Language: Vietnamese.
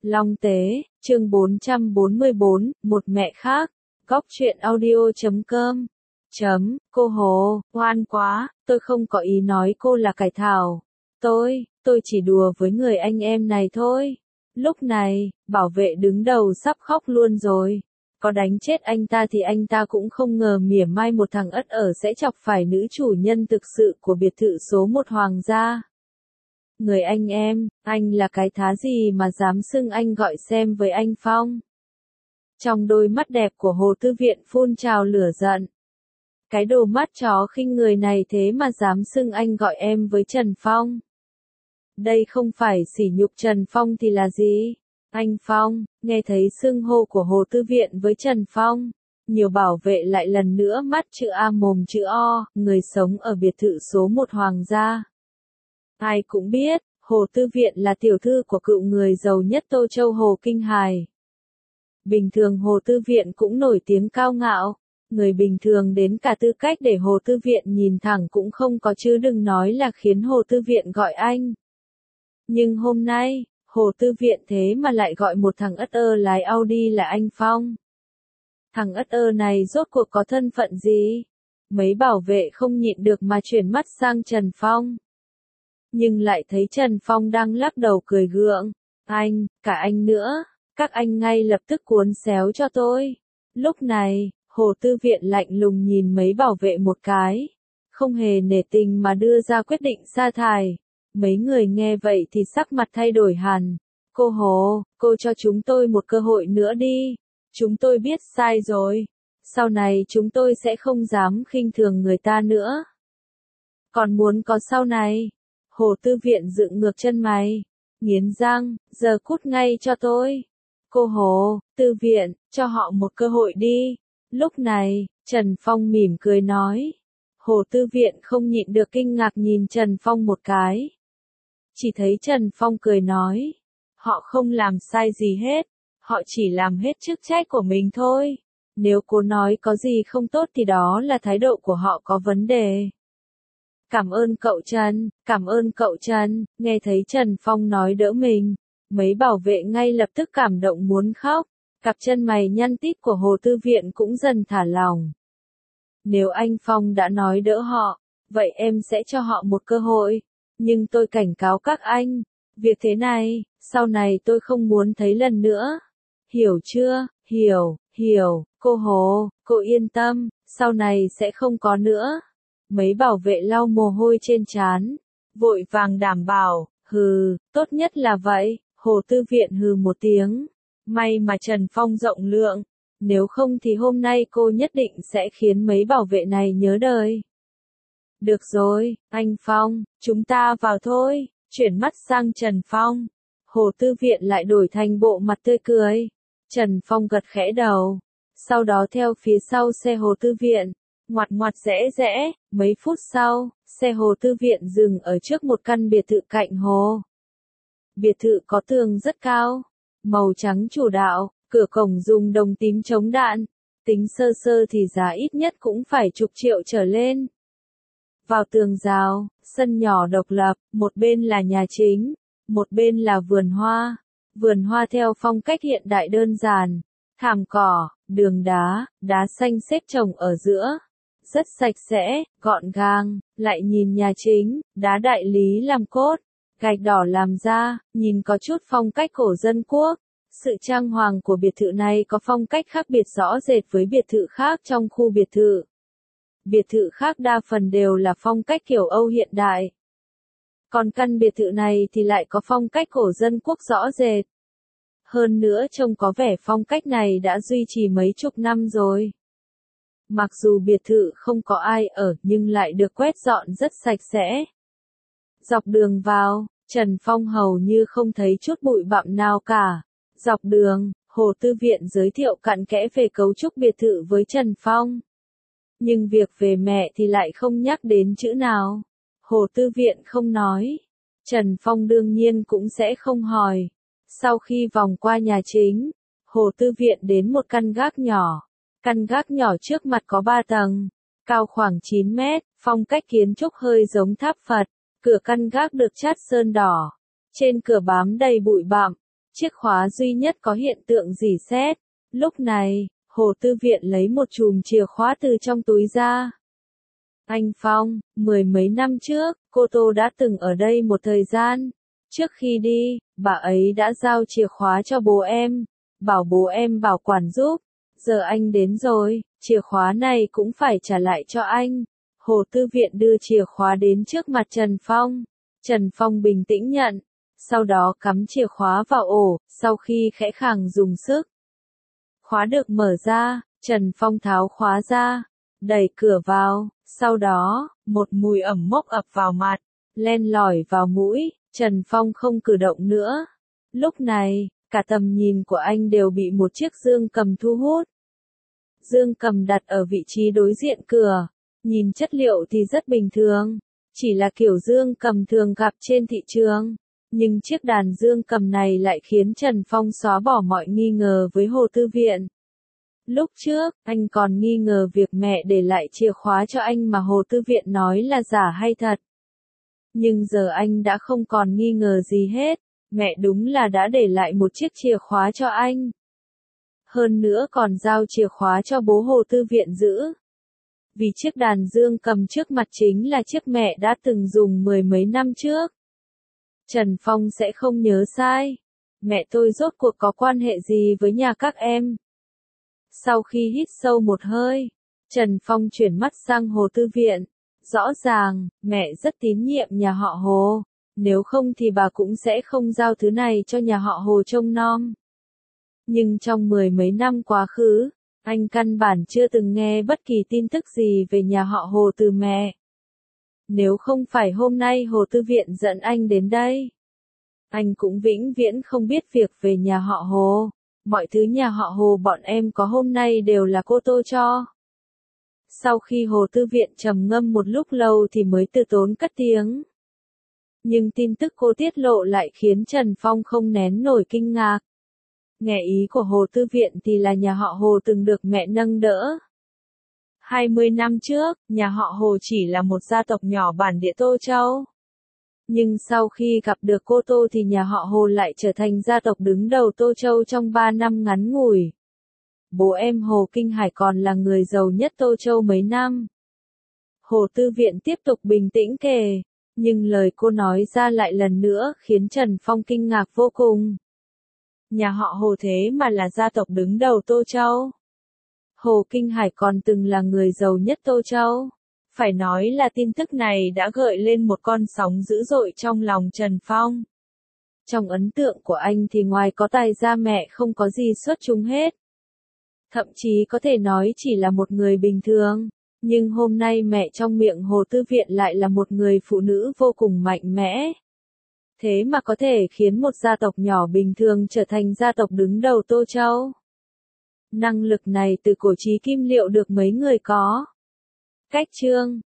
Long Tế, chương 444, một mẹ khác. Góc truyện audio.com. Cô Hồ, oan quá, tôi không có ý nói cô là cải thảo. Tôi chỉ đùa với người anh em này thôi. Lúc này, bảo vệ đứng đầu sắp khóc luôn rồi. Có đánh chết anh ta thì anh ta cũng không ngờ mỉa mai một thằng ất ở sẽ chọc phải nữ chủ nhân thực sự của biệt thự số 1 Hoàng gia. Người anh em, anh là cái thá gì mà dám xưng anh gọi xem với anh Phong. Trong đôi mắt đẹp của Hồ Tư Viện phun trào lửa giận. Cái đồ mắt chó khinh người này thế mà dám xưng anh gọi em với Trần Phong. Đây không phải sỉ nhục Trần Phong thì là gì? Anh Phong, nghe thấy xưng hô của Hồ Tư Viện với Trần Phong. Nhiều bảo vệ lại lần nữa mắt chữ A mồm chữ O, người sống ở biệt thự số 1 Hoàng gia. Ai cũng biết, Hồ Tư Viện là tiểu thư của cựu người giàu nhất Tô Châu Hồ Kinh Hải. Bình thường Hồ Tư Viện cũng nổi tiếng cao ngạo, người bình thường đến cả tư cách để Hồ Tư Viện nhìn thẳng cũng không có chứ đừng nói là khiến Hồ Tư Viện gọi anh. Nhưng hôm nay, Hồ Tư Viện thế mà lại gọi một thằng ất ơ lái Audi là anh Phong. Thằng ất ơ này rốt cuộc có thân phận gì? Mấy bảo vệ không nhịn được mà chuyển mắt sang Trần Phong. Nhưng lại thấy Trần Phong đang lắc đầu cười gượng. Anh, cả anh nữa, các anh ngay lập tức cuốn xéo cho tôi. Lúc này, Hồ Tư Viện lạnh lùng nhìn mấy bảo vệ một cái. Không hề nể tình mà đưa ra quyết định sa thải. Mấy người nghe vậy thì sắc mặt thay đổi hẳn. Cô Hồ, cô cho chúng tôi một cơ hội nữa đi. Chúng tôi biết sai rồi. Sau này chúng tôi sẽ không dám khinh thường người ta nữa. Còn muốn có sau này? Hồ Tư Viện dựng ngược chân mày, nghiến răng, giờ cút ngay cho tôi. Cô Hồ, Tư Viện, cho họ một cơ hội đi. Lúc này, Trần Phong mỉm cười nói. Hồ Tư Viện không nhịn được kinh ngạc nhìn Trần Phong một cái. Chỉ thấy Trần Phong cười nói. Họ không làm sai gì hết, họ chỉ làm hết chức trách của mình thôi. Nếu cô nói có gì không tốt thì đó là thái độ của họ có vấn đề. Cảm ơn cậu Trần, nghe thấy Trần Phong nói đỡ mình. Mấy bảo vệ ngay lập tức cảm động muốn khóc, cặp chân mày nhăn tít của Hồ Tư Viện cũng dần thả lỏng. Nếu anh Phong đã nói đỡ họ, vậy em sẽ cho họ một cơ hội. Nhưng tôi cảnh cáo các anh, việc thế này, sau này tôi không muốn thấy lần nữa. Hiểu chưa? Hiểu, cô Hồ, cô yên tâm, sau này sẽ không có nữa. Mấy bảo vệ lau mồ hôi trên trán, vội vàng đảm bảo, tốt nhất là vậy. Hồ Tư Viện hừ một tiếng, may mà Trần Phong rộng lượng, nếu không thì hôm nay cô nhất định sẽ khiến mấy bảo vệ này nhớ đời. Được rồi, anh Phong, chúng ta vào thôi. Chuyển mắt sang Trần Phong, Hồ Tư Viện lại đổi thành bộ mặt tươi cười. Trần Phong gật khẽ đầu, sau đó theo phía sau xe Hồ Tư Viện. Ngoặt rẽ, mấy phút sau, xe Hồ Tư Viện dừng ở trước một căn biệt thự cạnh hồ. Biệt thự có tường rất cao, màu trắng chủ đạo, cửa cổng dùng đồng tím chống đạn, tính sơ thì giá ít nhất cũng phải chục triệu trở lên. Vào tường rào, sân nhỏ độc lập, một bên là nhà chính, một bên là vườn hoa theo phong cách hiện đại đơn giản, thảm cỏ, đường đá xanh xếp chồng ở giữa. Rất sạch sẽ, gọn gàng, lại nhìn nhà chính, đá đại lý làm cốt, gạch đỏ làm da, nhìn có chút phong cách cổ dân quốc. Sự trang hoàng của biệt thự này có phong cách khác biệt rõ rệt với biệt thự khác trong khu biệt thự. Biệt thự khác đa phần đều là phong cách kiểu Âu hiện đại. Còn căn biệt thự này thì lại có phong cách cổ dân quốc rõ rệt. Hơn nữa trông có vẻ phong cách này đã duy trì mấy chục năm rồi. Mặc dù biệt thự không có ai ở nhưng lại được quét dọn rất sạch sẽ. Dọc đường vào, Trần Phong hầu như không thấy chút bụi bặm nào cả. Dọc đường, Hồ Tư Viện giới thiệu cặn kẽ về cấu trúc biệt thự với Trần Phong. Nhưng việc về mẹ thì lại không nhắc đến chữ nào. Hồ Tư Viện không nói. Trần Phong đương nhiên cũng sẽ không hỏi. Sau khi vòng qua nhà chính, Hồ Tư Viện đến một căn gác nhỏ. Căn gác nhỏ trước mặt có 3 tầng, cao khoảng 9 mét, phong cách kiến trúc hơi giống tháp Phật. Cửa căn gác được chát sơn đỏ. Trên cửa bám đầy bụi bặm. chiếc khóa duy nhất có hiện tượng rỉ sét. Lúc này, Hồ Tư Viện lấy một chùm chìa khóa từ trong túi ra. Anh Phong, mười mấy năm trước, cô Tô đã từng ở đây một thời gian. Trước khi đi, bà ấy đã giao chìa khóa cho bố em, bảo bố em bảo quản giúp. Giờ anh đến rồi, chìa khóa này cũng phải trả lại cho anh. Hồ Tư Viện đưa chìa khóa đến trước mặt Trần Phong. Trần Phong bình tĩnh nhận, sau đó cắm chìa khóa vào ổ, sau khi khẽ khàng dùng sức. Khóa được mở ra, Trần Phong tháo khóa ra, đẩy cửa vào, sau đó, một mùi ẩm mốc ập vào mặt, len lỏi vào mũi, Trần Phong không cử động nữa. Lúc này, cả tầm nhìn của anh đều bị một chiếc dương cầm thu hút. Dương cầm đặt ở vị trí đối diện cửa, nhìn chất liệu thì rất bình thường, chỉ là kiểu dương cầm thường gặp trên thị trường. Nhưng chiếc đàn dương cầm này lại khiến Trần Phong xóa bỏ mọi nghi ngờ với Hồ Tư Viện. Lúc trước, anh còn nghi ngờ việc mẹ để lại chìa khóa cho anh mà Hồ Tư Viện nói là giả hay thật. Nhưng giờ anh đã không còn nghi ngờ gì hết, mẹ đúng là đã để lại một chiếc chìa khóa cho anh. Hơn nữa còn giao chìa khóa cho bố Hồ Tư Viện giữ. Vì chiếc đàn dương cầm trước mặt chính là chiếc mẹ đã từng dùng mười mấy năm trước. Trần Phong sẽ không nhớ sai. Mẹ tôi rốt cuộc có quan hệ gì với nhà các em? Sau khi hít sâu một hơi, Trần Phong chuyển mắt sang Hồ Tư Viện. Rõ ràng, mẹ rất tín nhiệm nhà họ Hồ. Nếu không thì bà cũng sẽ không giao thứ này cho nhà họ Hồ trông nom. Nhưng trong mười mấy năm quá khứ, anh căn bản chưa từng nghe bất kỳ tin tức gì về nhà họ Hồ từ mẹ. Nếu không phải hôm nay Hồ Tư Viện dẫn anh đến đây, anh cũng vĩnh viễn không biết việc về nhà họ Hồ. Mọi thứ nhà họ Hồ bọn em có hôm nay đều là cô Tô cho. Sau khi Hồ Tư Viện trầm ngâm một lúc lâu thì mới từ tốn cất tiếng. Nhưng tin tức cô tiết lộ lại khiến Trần Phong không nén nổi kinh ngạc. Nghe ý của Hồ Tư Viện thì là nhà họ Hồ từng được mẹ nâng đỡ. 20 năm trước, nhà họ Hồ chỉ là một gia tộc nhỏ bản địa Tô Châu. Nhưng sau khi gặp được cô Tô thì nhà họ Hồ lại trở thành gia tộc đứng đầu Tô Châu trong 3 năm ngắn ngủi. Bố em Hồ Kinh Hải còn là người giàu nhất Tô Châu mấy năm. Hồ Tư Viện tiếp tục bình tĩnh kể, nhưng lời cô nói ra lại lần nữa khiến Trần Phong kinh ngạc vô cùng. Nhà họ Hồ thế mà là gia tộc đứng đầu Tô Châu. Hồ Kinh Hải còn từng là người giàu nhất Tô Châu. Phải nói là tin tức này đã gợi lên một con sóng dữ dội trong lòng Trần Phong. Trong ấn tượng của anh thì ngoài có tài ra mẹ không có gì xuất chúng hết. Thậm chí có thể nói chỉ là một người bình thường. Nhưng hôm nay mẹ trong miệng Hồ Tư Viện lại là một người phụ nữ vô cùng mạnh mẽ. Thế mà có thể khiến một gia tộc nhỏ bình thường trở thành gia tộc đứng đầu Tô Châu. Năng lực này từ cổ chí kim liệu được mấy người có. Cách chương